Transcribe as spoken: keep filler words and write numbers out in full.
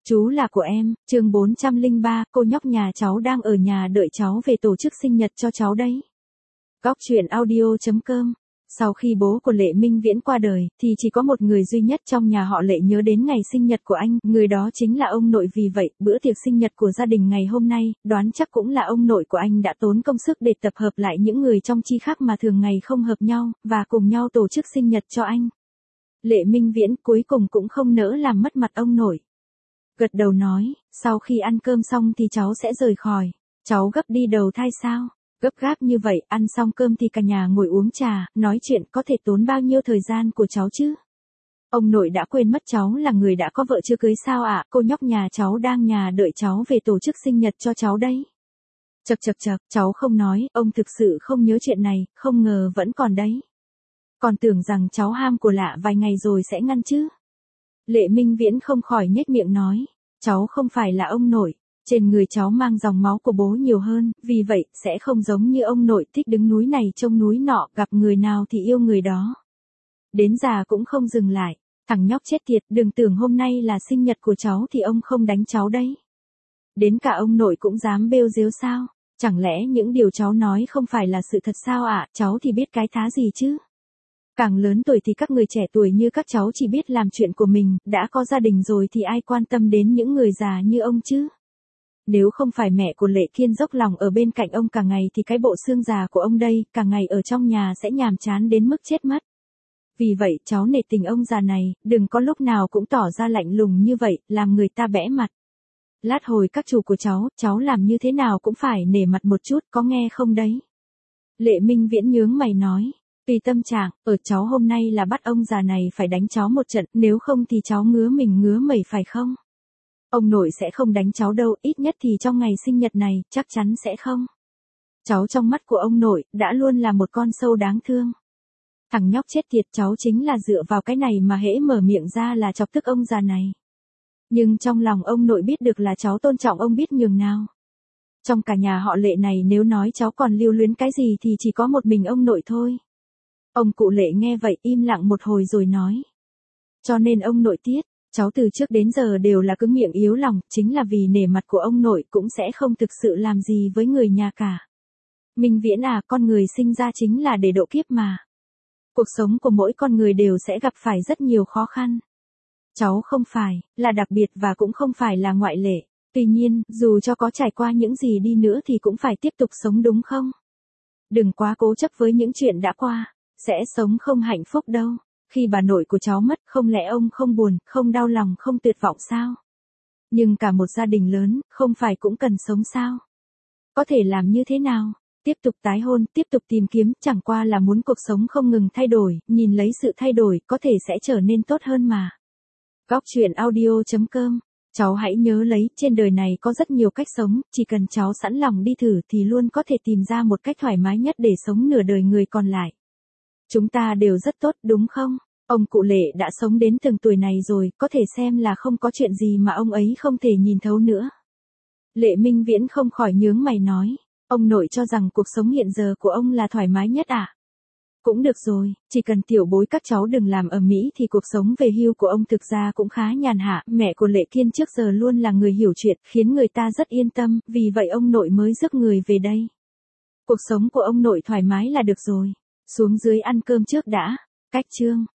Chú là của em, chương bốn trăm lẻ ba, cô nhóc nhà cháu đang ở nhà đợi cháu về tổ chức sinh nhật cho cháu đấy. Góc truyện audio chấm com. Sau khi bố của Lệ Minh Viễn qua đời, thì chỉ có một người duy nhất trong nhà họ Lệ nhớ đến ngày sinh nhật của anh, người đó chính là ông nội. Vì vậy, bữa tiệc sinh nhật của gia đình ngày hôm nay, đoán chắc cũng là ông nội của anh đã tốn công sức để tập hợp lại những người trong chi khác mà thường ngày không hợp nhau, và cùng nhau tổ chức sinh nhật cho anh. Lệ Minh Viễn cuối cùng cũng không nỡ làm mất mặt ông nội. Gật đầu nói, sau khi ăn cơm xong thì cháu sẽ rời khỏi. Cháu gấp đi đầu thai sao? Gấp gáp như vậy, ăn xong cơm thì cả nhà ngồi uống trà, nói chuyện có thể tốn bao nhiêu thời gian của cháu chứ? Ông nội đã quên mất cháu là người đã có vợ chưa cưới sao ạ? À? Cô nhóc nhà cháu đang nhà đợi cháu về tổ chức sinh nhật cho cháu đấy. Chật chật chật, cháu không nói, ông thực sự không nhớ chuyện này, không ngờ vẫn còn đấy. Còn tưởng rằng cháu ham của lạ vài ngày rồi sẽ ngăn chứ. Lệ Minh Viễn không khỏi nhếch miệng nói, cháu không phải là ông nội, trên người cháu mang dòng máu của bố nhiều hơn, vì vậy, sẽ không giống như ông nội thích đứng núi này trông núi nọ, gặp người nào thì yêu người đó. Đến già cũng không dừng lại, thằng nhóc chết tiệt, đừng tưởng hôm nay là sinh nhật của cháu thì ông không đánh cháu đấy. Đến cả ông nội cũng dám bêu rếu sao, chẳng lẽ những điều cháu nói không phải là sự thật sao ạ? À? Cháu thì biết cái thá gì chứ? Càng lớn tuổi thì các người trẻ tuổi như các cháu chỉ biết làm chuyện của mình, đã có gia đình rồi thì ai quan tâm đến những người già như ông chứ? Nếu không phải mẹ của Lệ Kiên dốc lòng ở bên cạnh ông cả ngày thì cái bộ xương già của ông đây, cả ngày ở trong nhà sẽ nhàm chán đến mức chết mất. Vì vậy, cháu nể tình ông già này, đừng có lúc nào cũng tỏ ra lạnh lùng như vậy, làm người ta bẽ mặt. Lát hồi các chủ của cháu, cháu làm như thế nào cũng phải nể mặt một chút, có nghe không đấy? Lệ Minh Viễn nhướng mày nói. Tùy tâm trạng, ở cháu hôm nay là bắt ông già này phải đánh cháu một trận, nếu không thì cháu ngứa mình ngứa mẩy phải không? Ông nội sẽ không đánh cháu đâu, ít nhất thì trong ngày sinh nhật này, chắc chắn sẽ không. Cháu trong mắt của ông nội, đã luôn là một con sâu đáng thương. Thằng nhóc chết tiệt, cháu chính là dựa vào cái này mà hễ mở miệng ra là chọc tức ông già này. Nhưng trong lòng ông nội biết được là cháu tôn trọng ông biết nhường nào. Trong cả nhà họ Lệ này nếu nói cháu còn lưu luyến cái gì thì chỉ có một mình ông nội thôi. Ông cụ Lệ nghe vậy im lặng một hồi rồi nói. Cho nên ông nội tiết, cháu từ trước đến giờ đều là cứng miệng yếu lòng, chính là vì nể mặt của ông nội cũng sẽ không thực sự làm gì với người nhà cả. Minh Viễn à, con người sinh ra chính là để độ kiếp mà. Cuộc sống của mỗi con người đều sẽ gặp phải rất nhiều khó khăn. Cháu không phải là đặc biệt và cũng không phải là ngoại lệ. Tuy nhiên, dù cho có trải qua những gì đi nữa thì cũng phải tiếp tục sống đúng không? Đừng quá cố chấp với những chuyện đã qua. Sẽ sống không hạnh phúc đâu. Khi bà nội của cháu mất, không lẽ ông không buồn, không đau lòng, không tuyệt vọng sao? Nhưng cả một gia đình lớn, không phải cũng cần sống sao? Có thể làm như thế nào? Tiếp tục tái hôn, tiếp tục tìm kiếm, chẳng qua là muốn cuộc sống không ngừng thay đổi, nhìn lấy sự thay đổi, có thể sẽ trở nên tốt hơn mà. Góc truyện audio chấm com. Cháu hãy nhớ lấy, trên đời này có rất nhiều cách sống, chỉ cần cháu sẵn lòng đi thử thì luôn có thể tìm ra một cách thoải mái nhất để sống nửa đời người còn lại. Chúng ta đều rất tốt đúng không? Ông cụ Lệ đã sống đến từng tuổi này rồi, có thể xem là không có chuyện gì mà ông ấy không thể nhìn thấu nữa. Lệ Minh Viễn không khỏi nhướng mày nói, ông nội cho rằng cuộc sống hiện giờ của ông là thoải mái nhất à? Cũng được rồi, chỉ cần tiểu bối các cháu đừng làm ầm ĩ thì cuộc sống về hưu của ông thực ra cũng khá nhàn hạ. Mẹ của Lệ Kiên trước giờ luôn là người hiểu chuyện, khiến người ta rất yên tâm, vì vậy ông nội mới rước người về đây. Cuộc sống của ông nội thoải mái là được rồi. Xuống dưới ăn cơm trước đã. Cách chương